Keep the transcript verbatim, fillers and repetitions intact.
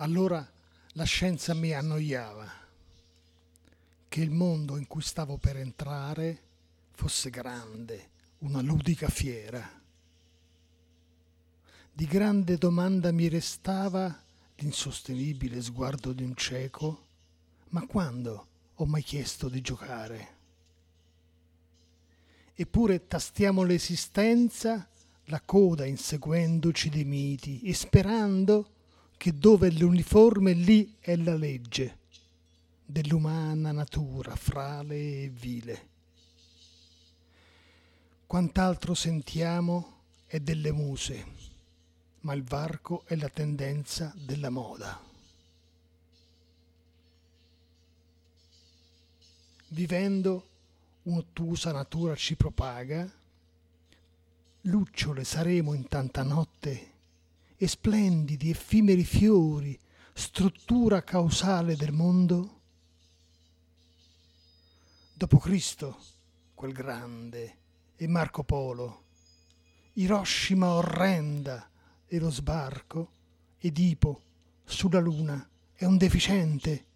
Allora la scienza mi annoiava, che il mondo in cui stavo per entrare fosse grande, una ludica fiera. Di grande domanda mi restava l'insostenibile sguardo di un cieco, ma quando ho mai chiesto di giocare? Eppure tastiamo l'esistenza, la coda inseguendoci dei miti e sperando che dove è l'uniforme lì è la legge dell'umana natura frale e vile. Quant'altro sentiamo è delle muse, ma il varco è la tendenza della moda. Vivendo un'ottusa natura ci propaga, lucciole saremo in tanta notte e splendidi effimeri fiori, struttura causale del mondo? Dopo Cristo, quel grande, e Marco Polo, Hiroshima orrenda e lo sbarco, Edipo sulla luna è un deficiente